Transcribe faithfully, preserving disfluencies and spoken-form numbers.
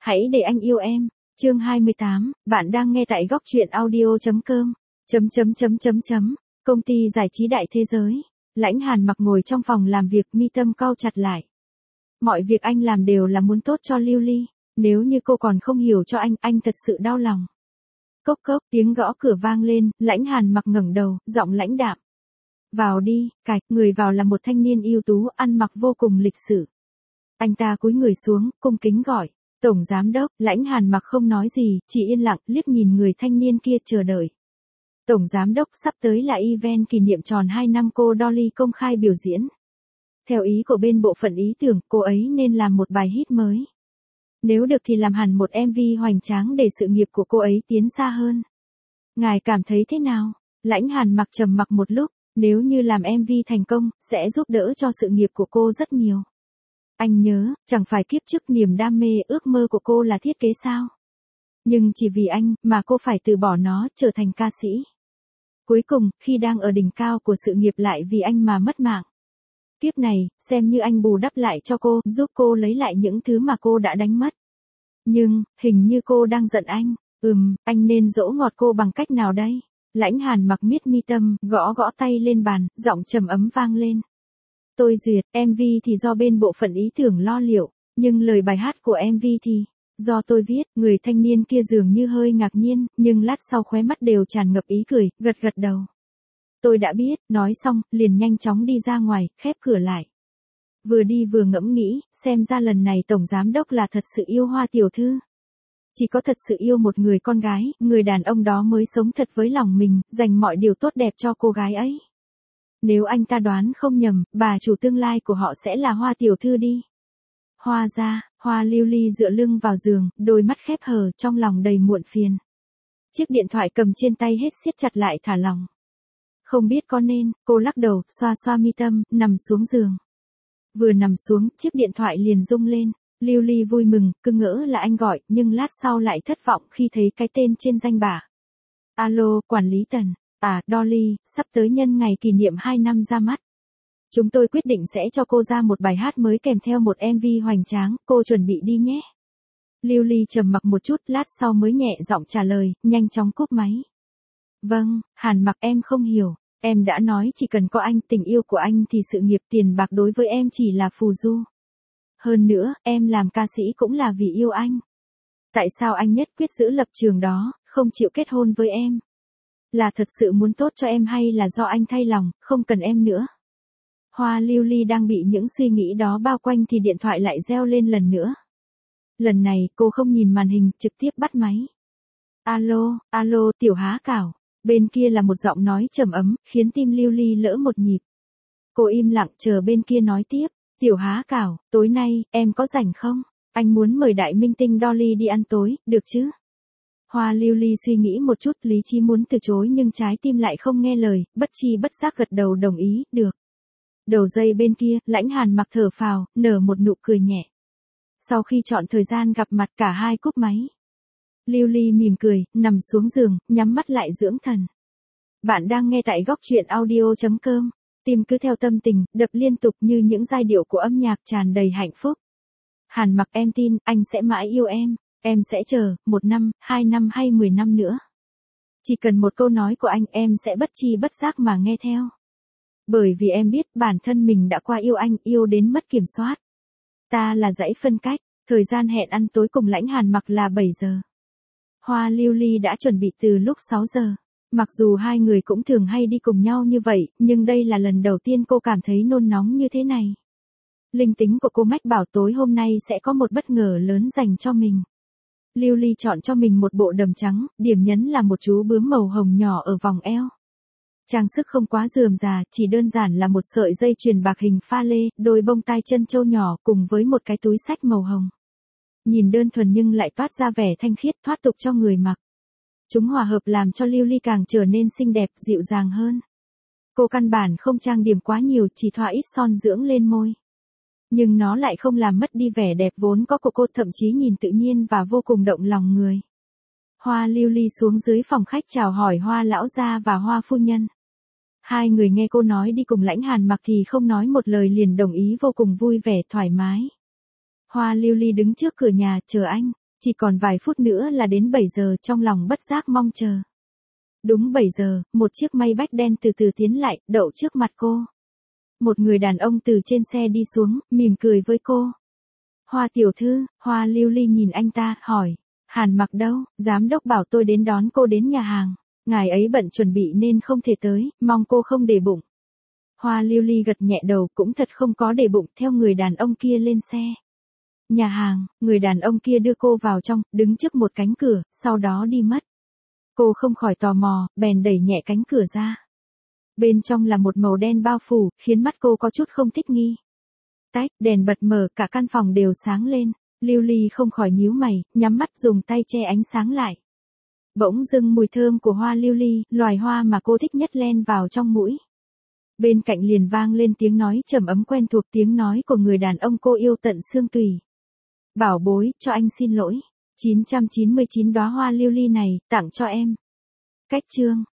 Hãy để anh yêu em. Chương hai mươi tám, bạn đang nghe tại góc truyện audio.com. Chấm chấm chấm chấm chấm. Công ty giải trí đại thế giới. Lãnh Hàn Mặc ngồi trong phòng làm việc, mi tâm cau chặt lại. Mọi việc anh làm đều là muốn tốt cho Lưu Ly. Nếu như cô còn không hiểu cho anh, anh thật sự đau lòng. Cốc cốc, tiếng gõ cửa vang lên, Lãnh Hàn Mặc ngẩng đầu, giọng lãnh đạm. Vào đi, cạch, người vào là một thanh niên ưu tú, ăn mặc vô cùng lịch sự. Anh ta cúi người xuống, cung kính gọi. Tổng giám đốc. Lãnh Hàn Mặc không nói gì, chỉ yên lặng, liếc nhìn người thanh niên kia chờ đợi. Tổng giám đốc, sắp tới là event kỷ niệm tròn hai năm cô Dolly công khai biểu diễn. Theo ý của bên bộ phận ý tưởng, cô ấy nên làm một bài hit mới. Nếu được thì làm hẳn một em vê hoành tráng để sự nghiệp của cô ấy tiến xa hơn. Ngài cảm thấy thế nào? Lãnh Hàn Mặc trầm mặc một lúc, nếu như làm em vê thành công, sẽ giúp đỡ cho sự nghiệp của cô rất nhiều. Anh nhớ, chẳng phải kiếp trước niềm đam mê ước mơ của cô là thiết kế sao? Nhưng chỉ vì anh, mà cô phải từ bỏ nó, trở thành ca sĩ. Cuối cùng, khi đang ở đỉnh cao của sự nghiệp lại vì anh mà mất mạng. Kiếp này, xem như anh bù đắp lại cho cô, giúp cô lấy lại những thứ mà cô đã đánh mất. Nhưng, hình như cô đang giận anh. Ừm, anh nên dỗ ngọt cô bằng cách nào đây? Lãnh Hàn Mặc miết mi tâm, gõ gõ tay lên bàn, giọng trầm ấm vang lên. Tôi duyệt, em vê thì do bên bộ phận ý tưởng lo liệu, nhưng lời bài hát của em vê thì do tôi viết. Người thanh niên kia dường như hơi ngạc nhiên, nhưng lát sau khóe mắt đều tràn ngập ý cười, gật gật đầu. Tôi đã biết, nói xong, liền nhanh chóng đi ra ngoài, khép cửa lại. Vừa đi vừa ngẫm nghĩ, xem ra lần này tổng giám đốc là thật sự yêu Hoa tiểu thư. Chỉ có thật sự yêu một người con gái, người đàn ông đó mới sống thật với lòng mình, dành mọi điều tốt đẹp cho cô gái ấy. Nếu anh ta đoán không nhầm, bà chủ tương lai của họ sẽ là Hoa tiểu thư đi. Hoa ra, Hoa Lưu Ly dựa lưng vào giường, đôi mắt khép hờ, trong lòng đầy muộn phiền. Chiếc điện thoại cầm trên tay hết siết chặt lại thả lỏng. Không biết có nên, cô lắc đầu, xoa xoa mi tâm, nằm xuống giường. Vừa nằm xuống, chiếc điện thoại liền rung lên. Lưu Ly vui mừng, cứ ngỡ là anh gọi, nhưng lát sau lại thất vọng khi thấy cái tên trên danh bạ. Alo, quản lý Tần. À, Dolly, sắp tới nhân ngày kỷ niệm hai năm ra mắt. Chúng tôi quyết định sẽ cho cô ra một bài hát mới kèm theo một em vê hoành tráng, cô chuẩn bị đi nhé. Lưu Ly trầm mặc một chút, lát sau mới nhẹ giọng trả lời, nhanh chóng cúp máy. Vâng, Hàn Mặc, em không hiểu. Em đã nói chỉ cần có anh, tình yêu của anh thì sự nghiệp tiền bạc đối với em chỉ là phù du. Hơn nữa, em làm ca sĩ cũng là vì yêu anh. Tại sao anh nhất quyết giữ lập trường đó, không chịu kết hôn với em? Là thật sự muốn tốt cho em hay là do anh thay lòng, không cần em nữa? Hoa Lưu Ly đang bị những suy nghĩ đó bao quanh thì điện thoại lại reo lên lần nữa. Lần này, cô không nhìn màn hình, trực tiếp bắt máy. Alo, alo, Tiểu Há Cảo. Bên kia là một giọng nói trầm ấm, khiến tim Lưu Ly lỡ một nhịp. Cô im lặng chờ bên kia nói tiếp. Tiểu Há Cảo, tối nay, em có rảnh không? Anh muốn mời đại minh tinh Dolly đi ăn tối, được chứ? Hoa Lưu Ly suy nghĩ một chút, lý trí muốn từ chối nhưng trái tim lại không nghe lời, bất chi bất giác gật đầu đồng ý, được. Đầu dây bên kia, Lãnh Hàn Mặc thở phào, nở một nụ cười nhẹ. Sau khi chọn thời gian gặp mặt, cả hai cúp máy. Lưu Ly mỉm cười, nằm xuống giường, nhắm mắt lại dưỡng thần. Bạn đang nghe tại góc truyện audio.com. Tim cứ theo tâm tình, đập liên tục như những giai điệu của âm nhạc tràn đầy hạnh phúc. Hàn Mặc, em tin, anh sẽ mãi yêu em. Em sẽ chờ, một năm, hai năm hay mười năm nữa. Chỉ cần một câu nói của anh, em sẽ bất chi bất giác mà nghe theo. Bởi vì em biết bản thân mình đã qua yêu anh, yêu đến mất kiểm soát. Ta là dãy phân cách, thời gian hẹn ăn tối cùng Lãnh Hàn Mặc là bảy giờ. Hoa Lưu Ly đã chuẩn bị từ lúc sáu giờ. Mặc dù hai người cũng thường hay đi cùng nhau như vậy, nhưng đây là lần đầu tiên cô cảm thấy nôn nóng như thế này. Linh tính của cô mách bảo tối hôm nay sẽ có một bất ngờ lớn dành cho mình. Lưu Ly chọn cho mình một bộ đầm trắng, điểm nhấn là một chú bướm màu hồng nhỏ ở vòng eo. Trang sức không quá rườm rà, chỉ đơn giản là một sợi dây chuyền bạc hình pha lê, đôi bông tai chân châu nhỏ cùng với một cái túi xách màu hồng. Nhìn đơn thuần nhưng lại toát ra vẻ thanh khiết thoát tục cho người mặc. Chúng hòa hợp làm cho Lưu Ly càng trở nên xinh đẹp, dịu dàng hơn. Cô căn bản không trang điểm quá nhiều, chỉ thoa ít son dưỡng lên môi. Nhưng nó lại không làm mất đi vẻ đẹp vốn có của cô, thậm chí nhìn tự nhiên và vô cùng động lòng người. Hoa Lưu Ly xuống dưới phòng khách chào hỏi Hoa lão gia và Hoa phu nhân. Hai người nghe cô nói đi cùng Lãnh Hàn Mặc thì không nói một lời liền đồng ý, vô cùng vui vẻ thoải mái. Hoa Lưu Ly đứng trước cửa nhà chờ anh. Chỉ còn vài phút nữa là đến bảy giờ, trong lòng bất giác mong chờ. Đúng bảy giờ, một chiếc Maybach đen từ từ tiến lại, đậu trước mặt cô. Một người đàn ông từ trên xe đi xuống, mỉm cười với cô. Hoa tiểu thư. Hoa Lưu Ly nhìn anh ta, hỏi. Hàn Mặc đâu? Giám đốc bảo tôi đến đón cô đến nhà hàng. Ngài ấy bận chuẩn bị nên không thể tới, mong cô không để bụng. Hoa Lưu Ly gật nhẹ đầu, cũng thật không có để bụng, theo người đàn ông kia lên xe. Nhà hàng, người đàn ông kia đưa cô vào trong, đứng trước một cánh cửa, sau đó đi mất. Cô không khỏi tò mò, bèn đẩy nhẹ cánh cửa ra. Bên trong là một màu đen bao phủ, khiến mắt cô có chút không thích nghi. Tách, đèn bật mở, cả căn phòng đều sáng lên. Lưu Ly không khỏi nhíu mày, nhắm mắt dùng tay che ánh sáng lại. Bỗng dưng mùi thơm của hoa lưu ly, loài hoa mà cô thích nhất len vào trong mũi. Bên cạnh liền vang lên tiếng nói trầm ấm quen thuộc, tiếng nói của người đàn ông cô yêu tận xương tủy. Bảo bối, cho anh xin lỗi. chín trăm chín mươi chín đóa hoa lưu ly này, tặng cho em. Cách chương.